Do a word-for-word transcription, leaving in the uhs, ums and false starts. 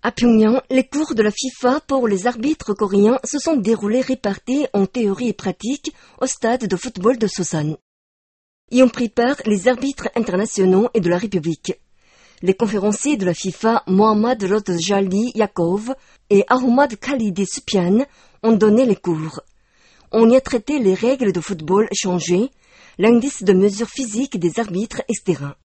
À Pyongyang, les cours de la FIFA pour les arbitres coréens se sont déroulés répartis en théorie et pratique au stade de football de Sosan. Y ont pris part les arbitres internationaux et de la République. Les conférenciers de la FIFA, Mohammad Rodjali Yakov et Ahmad Khalidi Supian, ont donné les cours. On y a traité les règles de football changées, l'indice de mesure physique des arbitres, et cetera.